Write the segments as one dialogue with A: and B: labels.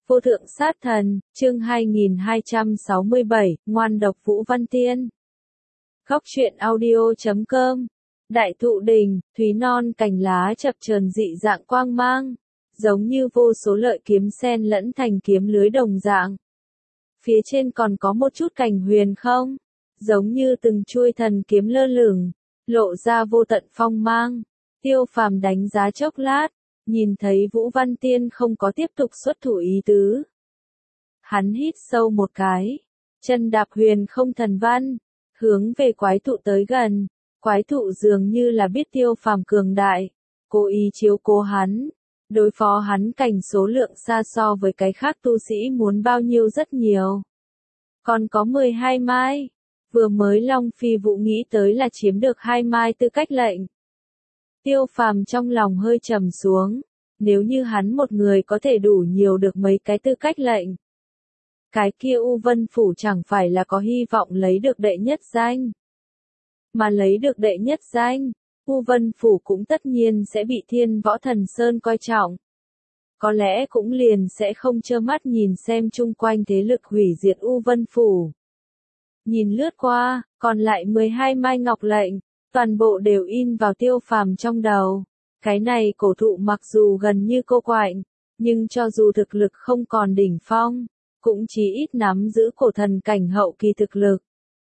A: Vô thượng sát thần, chương 2267, ngoan độc Vũ Văn Tiên. Góc truyện audio.com. Đại thụ đình, thúy non cành lá chập chờn dị dạng quang mang, giống như vô số lợi kiếm xen lẫn thành kiếm lưới đồng dạng. Phía trên còn có một chút cảnh huyền không, giống như từng chuôi thần kiếm lơ lửng, lộ ra vô tận phong mang. Tiêu Phàm đánh giá chốc lát, nhìn thấy Vũ Văn Tiên không có tiếp tục xuất thủ ý tứ. Hắn hít sâu một cái, chân đạp huyền không thần văn, hướng về quái thụ tới gần. Quái thụ dường như là biết Tiêu Phàm cường đại, cố ý chiếu cố hắn, đối phó hắn cảnh số lượng xa so với cái khác tu sĩ muốn bao nhiêu rất nhiều. Còn có 12 mai, vừa mới Long Phi Vũ nghĩ tới là chiếm được 2 mai tư cách lệnh. Tiêu Phàm trong lòng hơi trầm xuống, nếu như hắn một người có thể đủ nhiều được mấy cái tư cách lệnh. Cái kia U Vân Phủ chẳng phải là có hy vọng lấy được đệ nhất danh. Mà lấy được đệ nhất danh, U Vân Phủ cũng tất nhiên sẽ bị Thiên Võ Thần Sơn coi trọng. Có lẽ cũng liền sẽ không trơ mắt nhìn xem chung quanh thế lực hủy diệt U Vân Phủ. Nhìn lướt qua, còn lại 12 mai ngọc lệnh, toàn bộ đều in vào Tiêu Phàm trong đầu. Cái này cổ thụ mặc dù gần như cô quạnh, nhưng cho dù thực lực không còn đỉnh phong, cũng chí ít nắm giữ cổ thần cảnh hậu kỳ thực lực.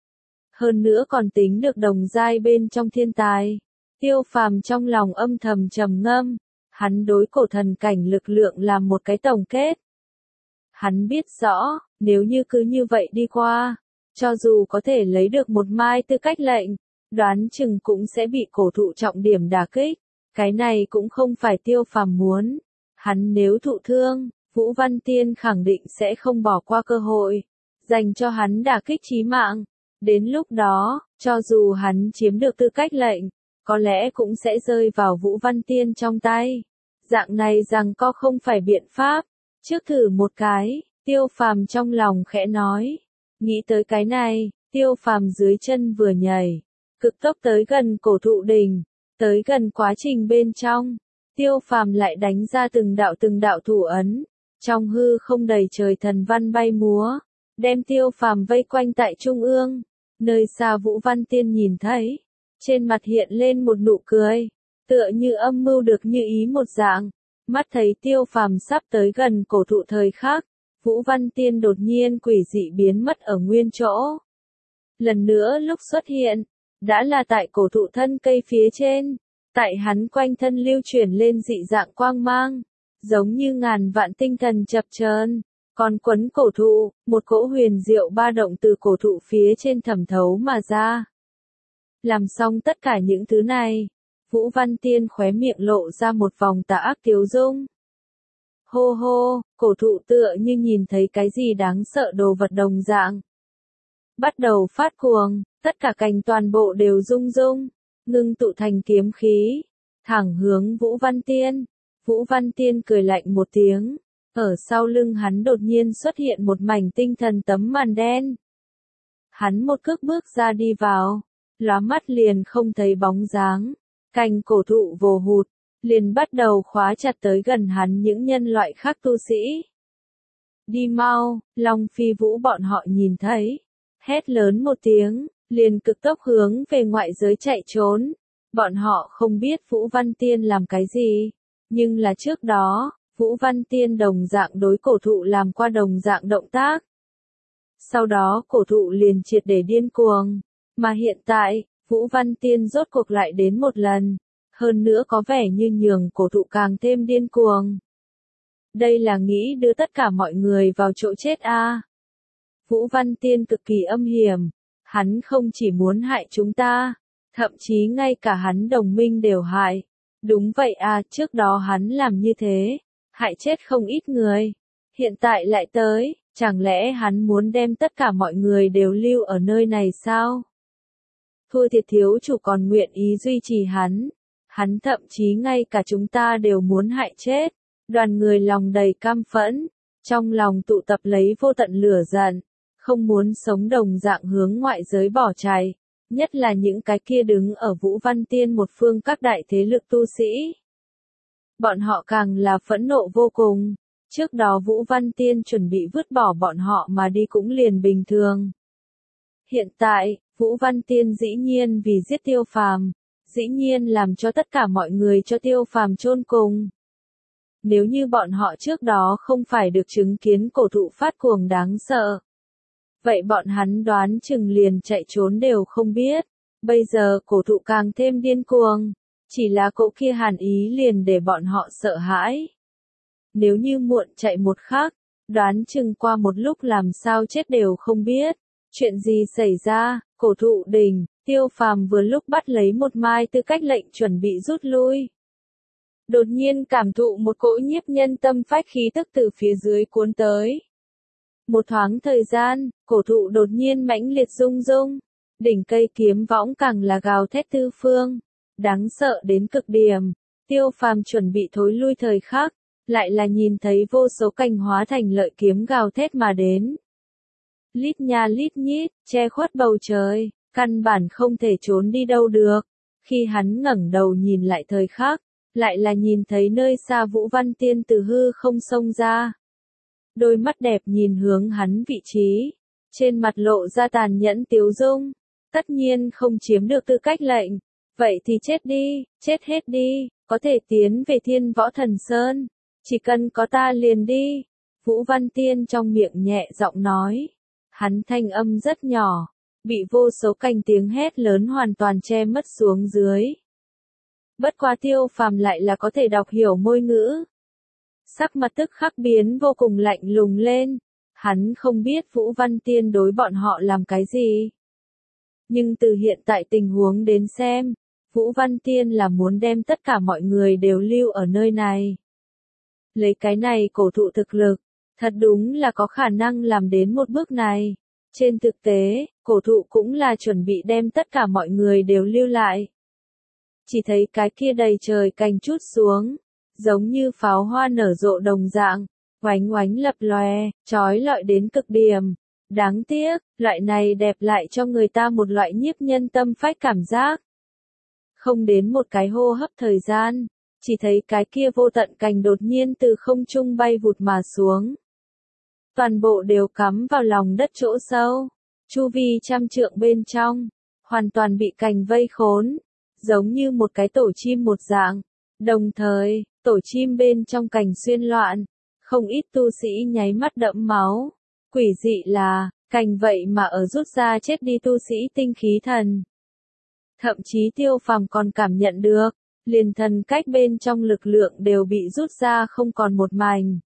A: Hơn nữa còn tính được đồng giai bên trong thiên tài. Tiêu Phàm trong lòng âm thầm trầm ngâm, hắn đối cổ thần cảnh lực lượng làm một cái tổng kết. Hắn biết rõ, nếu như cứ như vậy đi qua, cho dù có thể lấy được một mai tư cách lệnh, đoán chừng cũng sẽ bị cổ thụ trọng điểm đả kích. Cái này cũng không phải Tiêu Phàm muốn. Hắn nếu thụ thương, Vũ Văn Tiên khẳng định sẽ không bỏ qua cơ hội, dành cho hắn đả kích chí mạng. Đến lúc đó, cho dù hắn chiếm được tư cách lệnh, có lẽ cũng sẽ rơi vào Vũ Văn Tiên trong tay. Dạng này rằng có không phải biện pháp. Trước thử một cái, Tiêu Phàm trong lòng khẽ nói. Nghĩ tới cái này, Tiêu Phàm dưới chân vừa nhảy, cực tốc tới gần cổ thụ đình. Tới gần quá trình bên trong, Tiêu Phàm lại đánh ra từng đạo thủ ấn. Trong hư không đầy trời thần văn bay múa, đem Tiêu Phàm vây quanh tại trung ương. Nơi xa Vũ Văn Tiên nhìn thấy, trên mặt hiện lên một nụ cười, tựa như âm mưu được như ý một dạng. Mắt thấy Tiêu Phàm sắp tới gần cổ thụ thời khắc, Vũ Văn Tiên đột nhiên quỷ dị biến mất ở nguyên chỗ. Lần nữa lúc xuất hiện, đã là tại cổ thụ thân cây phía trên, tại hắn quanh thân lưu chuyển lên dị dạng quang mang, giống như ngàn vạn tinh thần chập chờn. Còn quấn cổ thụ, một cỗ huyền diệu ba động từ cổ thụ phía trên thẩm thấu mà ra. Làm xong tất cả những thứ này, Vũ Văn Tiên khóe miệng lộ ra một vòng tà ác tiếu dung. Hô hô, cổ thụ tựa như nhìn thấy cái gì đáng sợ đồ vật đồng dạng. Bắt đầu phát cuồng, tất cả cành toàn bộ đều rung rung, ngưng tụ thành kiếm khí, thẳng hướng Vũ Văn Tiên. Vũ Văn Tiên cười lạnh một tiếng. Ở sau lưng hắn đột nhiên xuất hiện một mảnh tinh thần tấm màn đen. Hắn một cước bước ra đi vào, lóa mắt liền không thấy bóng dáng. Cành cổ thụ vồ hụt, liền bắt đầu khóa chặt tới gần hắn những nhân loại khác tu sĩ. Đi mau, Long Phi Vũ bọn họ nhìn thấy, hét lớn một tiếng, liền cực tốc hướng về ngoại giới chạy trốn. Bọn họ không biết Vũ Văn Tiên làm cái gì, nhưng là trước đó, Vũ Văn Tiên đồng dạng đối cổ thụ làm qua đồng dạng động tác. Sau đó cổ thụ liền triệt để điên cuồng, mà hiện tại, Vũ Văn Tiên rốt cuộc lại đến một lần, hơn nữa có vẻ như nhường cổ thụ càng thêm điên cuồng. Đây là nghĩ đưa tất cả mọi người vào chỗ chết a. Vũ Văn Tiên cực kỳ âm hiểm, hắn không chỉ muốn hại chúng ta, thậm chí ngay cả hắn đồng minh đều hại. Đúng vậy a, trước đó hắn làm như thế, hại chết không ít người. Hiện tại lại tới, chẳng lẽ hắn muốn đem tất cả mọi người đều lưu ở nơi này sao? Thua thiệt thiếu chủ còn nguyện ý duy trì hắn. Hắn thậm chí ngay cả chúng ta đều muốn hại chết. Đoàn người lòng đầy căm phẫn, trong lòng tụ tập lấy vô tận lửa giận, không muốn sống đồng dạng hướng ngoại giới bỏ chạy. Nhất là những cái kia đứng ở Vũ Văn Tiên một phương các đại thế lực tu sĩ. Bọn họ càng là phẫn nộ vô cùng, Trước đó Vũ Văn Tiên chuẩn bị vứt bỏ bọn họ mà đi cũng liền bình thường. Hiện tại, Vũ Văn Tiên dĩ nhiên vì giết Tiêu Phàm, dĩ nhiên làm cho tất cả mọi người cho Tiêu Phàm chôn cùng. Nếu như bọn họ trước đó không phải được chứng kiến cổ thụ phát cuồng đáng sợ, vậy bọn hắn đoán chừng liền chạy trốn đều không biết. Bây giờ cổ thụ càng thêm điên cuồng, chỉ là cỗ kia hàn ý liền để bọn họ sợ hãi. Nếu như muộn chạy một khắc, đoán chừng qua một lúc làm sao chết đều không biết. Chuyện gì xảy ra? Cổ thụ đỉnh, Tiêu Phàm vừa lúc bắt lấy một mai tư cách lệnh chuẩn bị rút lui. Đột nhiên cảm thụ một cỗ nhiếp nhân tâm phách khí tức từ phía dưới cuốn tới. Một thoáng thời gian, cổ thụ đột nhiên mãnh liệt rung rung, đỉnh cây kiếm võng càng là gào thét tư phương, đáng sợ đến cực điểm. Tiêu Phàm chuẩn bị thối lui thời khắc, lại là nhìn thấy vô số cành hóa thành lợi kiếm gào thét mà đến. Lít nha lít nhít, che khuất bầu trời, căn bản không thể trốn đi đâu được. Khi hắn ngẩng đầu nhìn lại thời khắc, lại là nhìn thấy nơi xa Vũ Văn Tiên từ hư không xông ra. Đôi mắt đẹp nhìn hướng hắn vị trí, trên mặt lộ ra tàn nhẫn tiếu dung. Tất nhiên không chiếm được tư cách lệnh, vậy thì chết đi, chết hết đi, có thể tiến về Thiên Võ Thần Sơn, chỉ cần có ta liền đi. Vũ Văn Tiên trong miệng nhẹ giọng nói, hắn thanh âm rất nhỏ, bị vô số cành tiếng hét lớn hoàn toàn che mất xuống dưới. Bất quá Tiêu Phàm lại là có thể đọc hiểu ngôn ngữ. Sắc mặt tức khắc biến vô cùng lạnh lùng lên, hắn không biết Vũ Văn Tiên đối bọn họ làm cái gì. Nhưng từ hiện tại tình huống đến xem, Vũ Văn Tiên là muốn đem tất cả mọi người đều lưu ở nơi này. Lấy cái này cổ thụ thực lực, thật đúng là có khả năng làm đến một bước này. Trên thực tế, cổ thụ cũng là chuẩn bị đem tất cả mọi người đều lưu lại. Chỉ thấy cái kia đầy trời cành chút xuống, giống như pháo hoa nở rộ đồng dạng, oánh oánh lập lòe, chói lọi đến cực điểm. Đáng tiếc, loại này đẹp lại cho người ta một loại nhiếp nhân tâm phách cảm giác. Không đến một cái hô hấp thời gian, chỉ thấy cái kia vô tận cành đột nhiên từ không trung bay vụt mà xuống. Toàn bộ đều cắm vào lòng đất chỗ sâu, chu vi trăm trượng bên trong, hoàn toàn bị cành vây khốn, giống như một cái tổ chim một dạng. Đồng thời, tổ chim bên trong cành xuyên loạn, không ít tu sĩ nháy mắt đẫm máu. Quỷ dị là, cành vậy mà ở rút ra chết đi tu sĩ tinh khí thần. Thậm chí Tiêu Phàm còn cảm nhận được, liền thần cách bên trong lực lượng đều bị rút ra không còn một mảnh.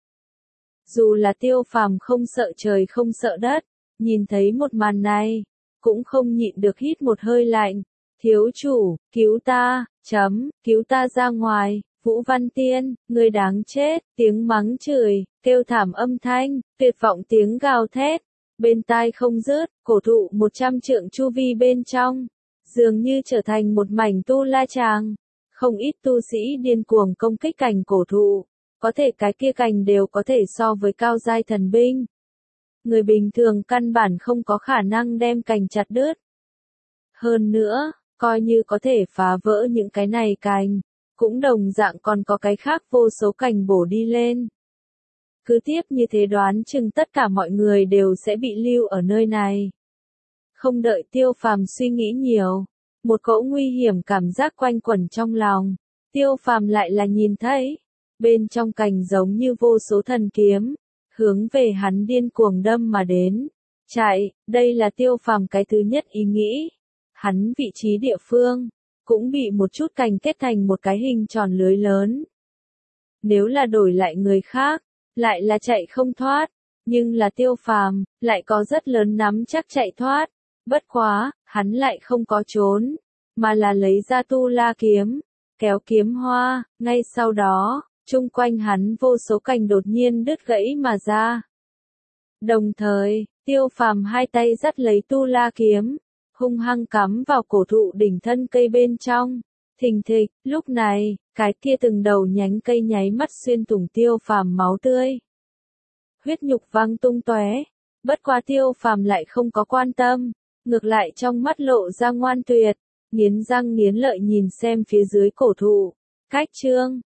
A: Dù là Tiêu Phàm không sợ trời không sợ đất, nhìn thấy một màn này, cũng không nhịn được hít một hơi lạnh. Thiếu chủ, cứu ta, cứu ta ra ngoài. Vũ Văn Tiên, người đáng chết, tiếng mắng chửi, kêu thảm âm thanh, tuyệt vọng tiếng gào thét, bên tai không dứt, cổ thụ 100 trượng chu vi bên trong, dường như trở thành một mảnh tu la tràng. Không ít tu sĩ điên cuồng công kích cành cổ thụ, có thể cái kia cành đều có thể so với cao giai thần binh. Người bình thường căn bản không có khả năng đem cành chặt đứt. Hơn nữa, coi như có thể phá vỡ những cái này cành, cũng đồng dạng còn có cái khác vô số cành bổ đi lên. Cứ tiếp như thế đoán chừng tất cả mọi người đều sẽ bị lưu ở nơi này. Không đợi Tiêu Phàm suy nghĩ nhiều, một cỗ nguy hiểm cảm giác quanh quẩn trong lòng. Tiêu Phàm lại là nhìn thấy, bên trong cành giống như vô số thần kiếm, hướng về hắn điên cuồng đâm mà đến. Chạy, đây là Tiêu Phàm cái thứ nhất ý nghĩ. Hắn vị trí địa phương, cũng bị một chút cành kết thành một cái hình tròn lưới lớn. Nếu là đổi lại người khác, lại là chạy không thoát, nhưng là Tiêu Phàm, lại có rất lớn nắm chắc chạy thoát. Bất quá, hắn lại không có trốn, mà là lấy ra tu la kiếm, kéo kiếm hoa, ngay sau đó, chung quanh hắn vô số cành đột nhiên đứt gãy mà ra. Đồng thời, Tiêu Phàm hai tay dắt lấy tu la kiếm, hung hăng cắm vào cổ thụ đỉnh thân cây bên trong. Thình thịch, lúc này, cái kia từng đầu nhánh cây nháy mắt xuyên thủng Tiêu Phàm máu tươi. Huyết nhục văng tung tóe, bất quá Tiêu Phàm lại không có quan tâm, ngược lại trong mắt lộ ra ngoan tuyệt, nghiến răng nghiến lợi nhìn xem phía dưới cổ thụ. Cách chương